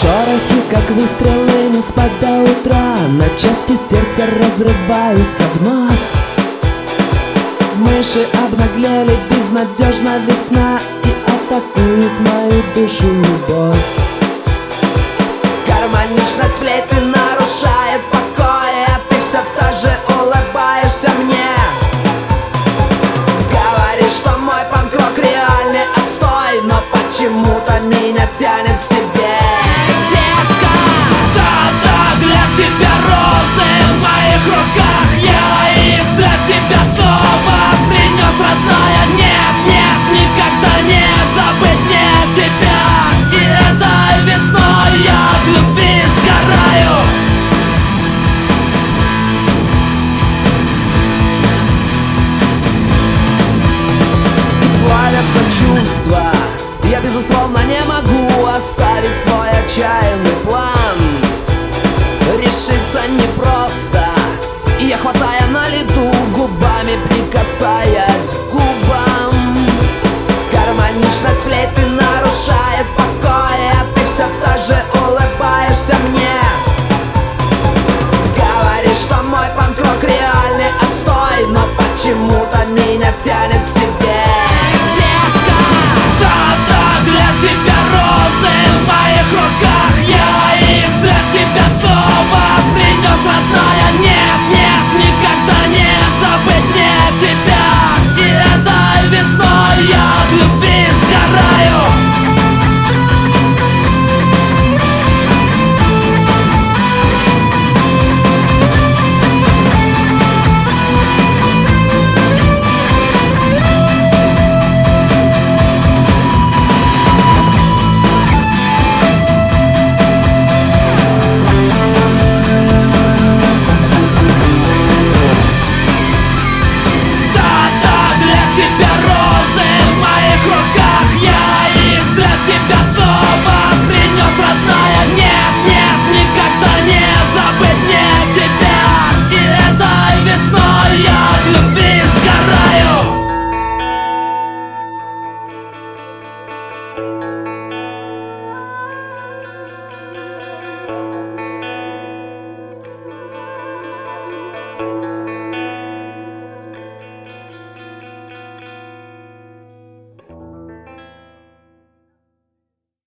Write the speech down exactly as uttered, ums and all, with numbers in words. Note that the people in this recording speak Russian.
Шорохи, как выстрелы, не спать до утра, на части сердце разрывается вновь. Мыши обнаглели, безнадежна весна, и атакует мою душу любовь. Гармоничность флейты нарушает покой, а ты все тоже улыбаешься мне. Говоришь, что мой панк-рок реальный отстой, но почему-то меня тянет к тебе, детка. Да-да, для тебя розы в моих руках, я их для тебя снова принес, родная. Нет, нет, никогда не забыть мне тебя. И этой весной я от любви сгораю. Плавятся чувства, я безусловно не могу оставить свой отчаянный план. Решиться непросто, и я, хватая на лету, губами прикасаясь к губам. Гармоничность флейты нарушает покой, а ты все тоже улыбаешься мне. Говоришь, что мой панк-рок реальный отстой, но почему-то меня тянет к тебе.